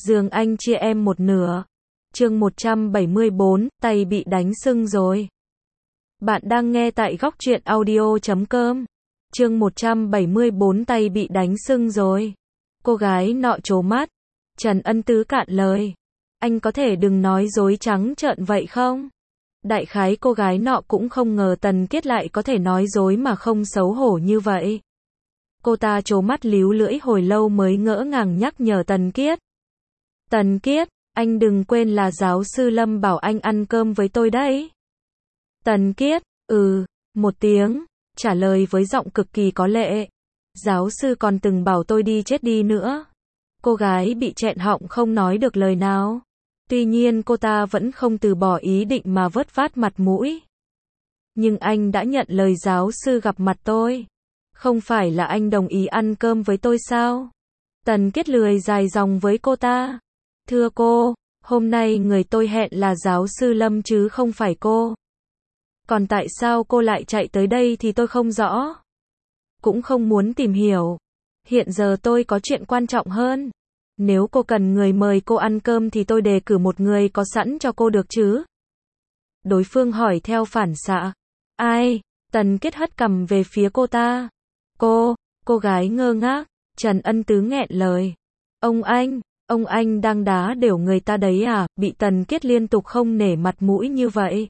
giường anh chia em một nửa. Chương 174, tay bị đánh sưng rồi. Bạn đang nghe tại góc truyện audio.com. Chương 174, tay bị đánh sưng rồi. Cô gái nọ trố mắt. Trần Ân Tứ cạn lời. Anh có thể đừng nói dối trắng trợn vậy không? Đại khái cô gái nọ cũng không ngờ Tần Kiết lại có thể nói dối mà không xấu hổ như vậy. Cô ta trố mắt líu lưỡi hồi lâu mới ngỡ ngàng nhắc nhở Tần Kiết. Tần Kiết, anh đừng quên là giáo sư Lâm bảo anh ăn cơm với tôi đấy. Tần Kiết, một tiếng, trả lời với giọng cực kỳ có lệ. Giáo sư còn từng bảo tôi đi chết đi nữa. Cô gái bị nghẹn họng không nói được lời nào. Tuy nhiên cô ta vẫn không từ bỏ ý định mà vớt vát mặt mũi. Nhưng anh đã nhận lời giáo sư gặp mặt tôi. Không phải là anh đồng ý ăn cơm với tôi sao? Tần Kiết lười dài dòng với cô ta. Thưa cô, hôm nay người tôi hẹn là giáo sư Lâm chứ không phải cô. Còn tại sao cô lại chạy tới đây thì tôi không rõ. Cũng không muốn tìm hiểu. Hiện giờ tôi có chuyện quan trọng hơn. Nếu cô cần người mời cô ăn cơm thì tôi đề cử một người có sẵn cho cô được chứ? Đối phương hỏi theo phản xạ. Ai? Tần Kiết hất cằm về phía cô ta. Cô gái ngơ ngác. Trần Ân Tứ nghẹn lời. Ông anh đang đá đều người ta đấy à? Bị Tần Kiết liên tục không nể mặt mũi như vậy.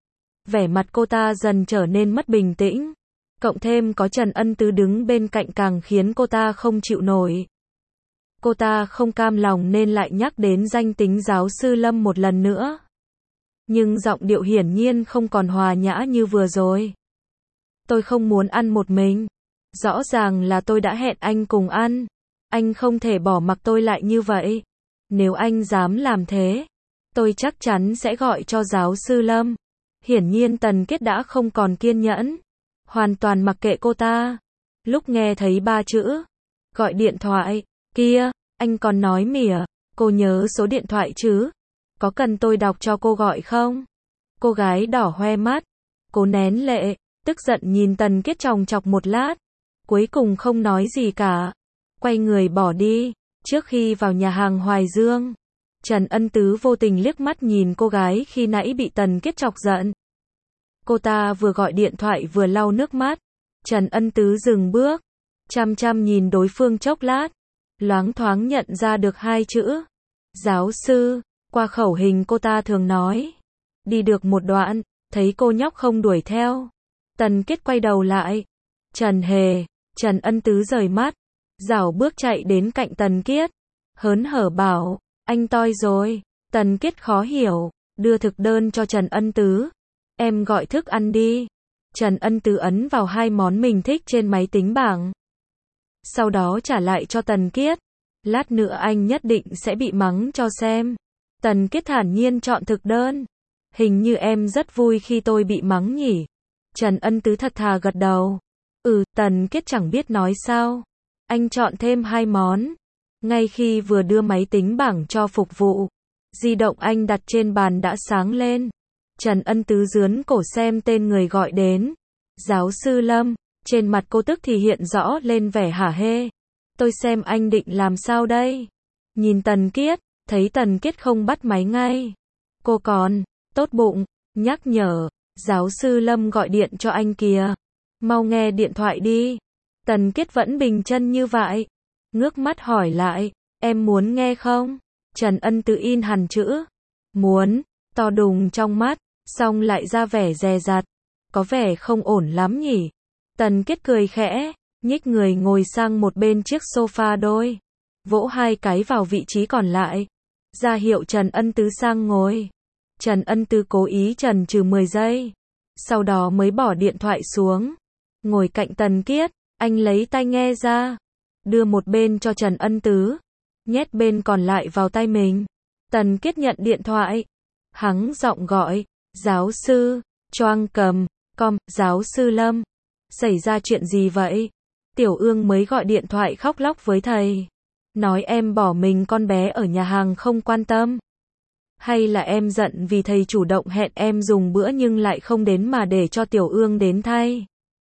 Vẻ mặt cô ta dần trở nên mất bình tĩnh. Cộng thêm có Trần Ân Tứ đứng bên cạnh càng khiến cô ta không chịu nổi. Cô ta không cam lòng nên lại nhắc đến danh tính giáo sư Lâm một lần nữa. Nhưng giọng điệu hiển nhiên không còn hòa nhã như vừa rồi. Tôi không muốn ăn một mình. Rõ ràng là tôi đã hẹn anh cùng ăn. Anh không thể bỏ mặc tôi lại như vậy. Nếu anh dám làm thế, tôi chắc chắn sẽ gọi cho giáo sư Lâm. Hiển nhiên Tần Kiết đã không còn kiên nhẫn. Hoàn toàn mặc kệ cô ta. Lúc nghe thấy 3 chữ gọi điện thoại, kia, anh còn nói mỉa, cô nhớ số điện thoại chứ? Có cần tôi đọc cho cô gọi không? Cô gái đỏ hoe mắt, cố nén lệ, tức giận nhìn Tần Kiết chòng chọc một lát, cuối cùng không nói gì cả, quay người bỏ đi. Trước khi vào nhà hàng Hoài Dương, Trần Ân Tứ vô tình liếc mắt nhìn cô gái khi nãy bị Tần Kiết chọc giận. Cô ta vừa gọi điện thoại vừa lau nước mắt. Trần Ân Tứ dừng bước, chăm chăm nhìn đối phương chốc lát, loáng thoáng nhận ra được 2 chữ. Giáo sư, qua khẩu hình cô ta thường nói. Đi được một đoạn, thấy cô nhóc không đuổi theo. Tần Kiết quay đầu lại. Trần Ân Tứ rời mắt, rảo bước chạy đến cạnh Tần Kiết. Hớn hở bảo, anh toi rồi. Tần Kiết khó hiểu, đưa thực đơn cho Trần Ân Tứ. Em gọi thức ăn đi. Trần Ân Tứ ấn vào 2 món mình thích trên máy tính bảng. Sau đó trả lại cho Tần Kiết. Lát nữa anh nhất định sẽ bị mắng cho xem. Tần Kiết thản nhiên chọn thực đơn. Hình như em rất vui khi tôi bị mắng nhỉ? Trần Ân Tứ thật thà gật đầu. Tần Kiết chẳng biết nói sao. Anh chọn thêm 2 món. Ngay khi vừa đưa máy tính bảng cho phục vụ, di động anh đặt trên bàn đã sáng lên. Trần Ân Tứ rướn cổ xem tên người gọi đến. Giáo sư Lâm. Trên mặt cô tức thì hiện rõ lên vẻ hả hê. Tôi xem anh định làm sao đây? Nhìn Tần Kiết, thấy Tần Kiết không bắt máy ngay. Cô còn, tốt bụng, nhắc nhở, giáo sư Lâm gọi điện cho anh kìa. Mau nghe điện thoại đi. Tần Kiết vẫn bình chân như vậy. Ngước mắt hỏi lại, em muốn nghe không? Trần Ân Tứ in hẳn chữ. Muốn, to đùng trong mắt, xong lại ra vẻ dè dặt. Có vẻ không ổn lắm nhỉ? Tần Kiết cười khẽ, nhích người ngồi sang một bên chiếc sofa đôi. Vỗ 2 cái vào vị trí còn lại. Ra hiệu Trần Ân Tứ sang ngồi. Trần Ân Tứ cố ý chần chừ 10 giây. Sau đó mới bỏ điện thoại xuống. Ngồi cạnh Tần Kiết, anh lấy tai nghe ra. Đưa một bên cho Trần Ân Tứ. Nhét bên còn lại vào tay mình. Tần Kiết nhận điện thoại. Hắng giọng gọi. Giáo sư, choang cầm, giáo sư Lâm. Xảy ra chuyện gì vậy? Tiểu Ương mới gọi điện thoại khóc lóc với thầy. Nói em bỏ mình con bé ở nhà hàng không quan tâm. Hay là em giận vì thầy chủ động hẹn em dùng bữa nhưng lại không đến mà để cho Tiểu Ương đến thay?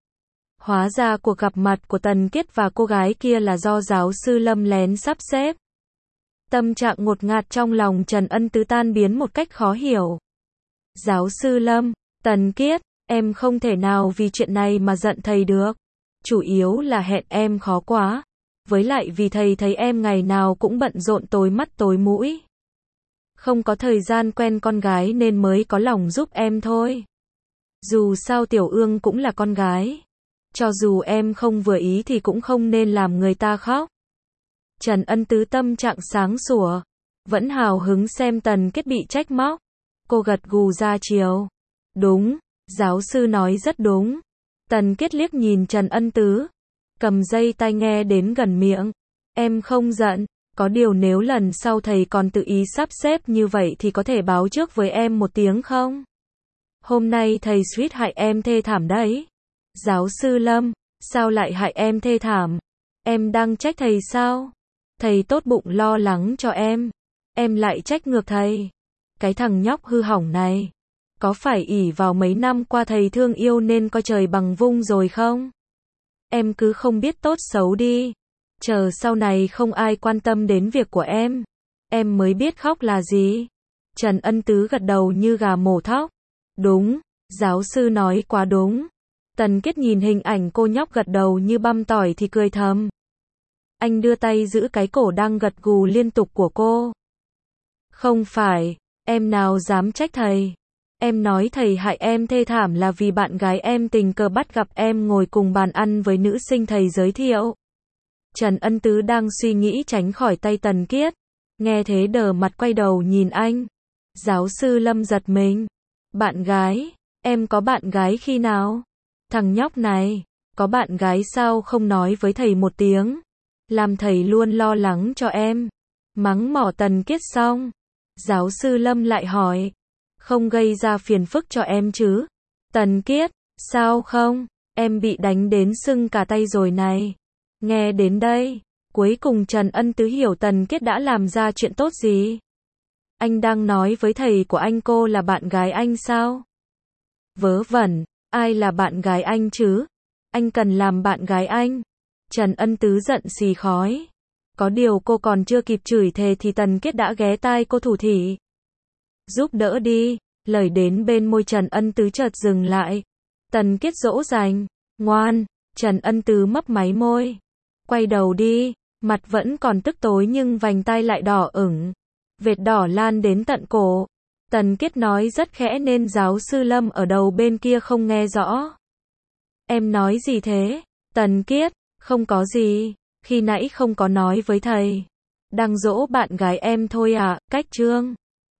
Hóa ra cuộc gặp mặt của Tần Kiết và cô gái kia là do giáo sư Lâm lén sắp xếp. Tâm trạng ngột ngạt trong lòng Trần Ân Tứ tan biến một cách khó hiểu. Giáo sư Lâm, Tần Kiết, em không thể nào vì chuyện này mà giận thầy được. Chủ yếu là hẹn em khó quá. Với lại vì thầy thấy em ngày nào cũng bận rộn tối mắt tối mũi. Không có thời gian quen con gái nên mới có lòng giúp em thôi. Dù sao Tiểu Ương cũng là con gái. Cho dù em không vừa ý thì cũng không nên làm người ta khóc. Trần Ân Tứ tâm trạng sáng sủa. Vẫn hào hứng xem Tần Kiết bị trách móc. Cô gật gù ra chiều. Đúng, giáo sư nói rất đúng. Tần Kiết liếc nhìn Trần Ân Tứ. Cầm dây tai nghe đến gần miệng. Em không giận. Có điều nếu lần sau thầy còn tự ý sắp xếp như vậy thì có thể báo trước với em một tiếng không? Hôm nay thầy suýt hại em thê thảm đấy. Giáo sư Lâm, sao lại hại em thê thảm? Em đang trách thầy sao? Thầy tốt bụng lo lắng cho em lại trách ngược thầy. Cái thằng nhóc hư hỏng này, có phải ỷ vào mấy năm qua thầy thương yêu nên coi trời bằng vung rồi không? Em cứ không biết tốt xấu đi. Chờ sau này không ai quan tâm đến việc của em mới biết khóc là gì. Trần Ân Tứ gật đầu như gà mổ thóc. Đúng, giáo sư nói quá đúng. Tần Kiết nhìn hình ảnh cô nhóc gật đầu như băm tỏi thì cười thầm. Anh đưa tay giữ cái cổ đang gật gù liên tục của cô. Không phải, em nào dám trách thầy. Em nói thầy hại em thê thảm là vì bạn gái em tình cờ bắt gặp em ngồi cùng bàn ăn với nữ sinh thầy giới thiệu. Trần Ân Tứ đang suy nghĩ tránh khỏi tay Tần Kiết. Nghe thế đờ mặt quay đầu nhìn anh. Giáo sư Lâm giật mình. Bạn gái? Em có bạn gái khi nào? Thằng nhóc này, có bạn gái sao không nói với thầy một tiếng? Làm thầy luôn lo lắng cho em. Mắng mỏ Tần Kiết xong. Giáo sư Lâm lại hỏi. Không gây ra phiền phức cho em chứ? Tần Kiết, sao không? Em bị đánh đến sưng cả tay rồi này. Nghe đến đây, cuối cùng Trần Ân Tứ hiểu Tần Kiết đã làm ra chuyện tốt gì. Anh đang nói với thầy của anh cô là bạn gái anh sao? Vớ vẩn, ai là bạn gái anh chứ? Anh cần làm bạn gái anh. Trần Ân Tứ giận xì khói. Có điều cô còn chưa kịp chửi thề thì Tần Kiết đã ghé tai cô thủ thỉ. Giúp đỡ đi. Lời đến bên môi Trần Ân Tứ chợt dừng lại. Tần Kiết dỗ dành. Ngoan. Trần Ân Tứ mấp máy môi. Quay đầu đi. Mặt vẫn còn tức tối nhưng vành tai lại đỏ ửng. Vệt đỏ lan đến tận cổ. Tần Kiết nói rất khẽ nên giáo sư Lâm ở đầu bên kia không nghe rõ. Em nói gì thế? Tần Kiết, không có gì. Khi nãy không có nói với thầy. Đang dỗ bạn gái em thôi à, cách chương.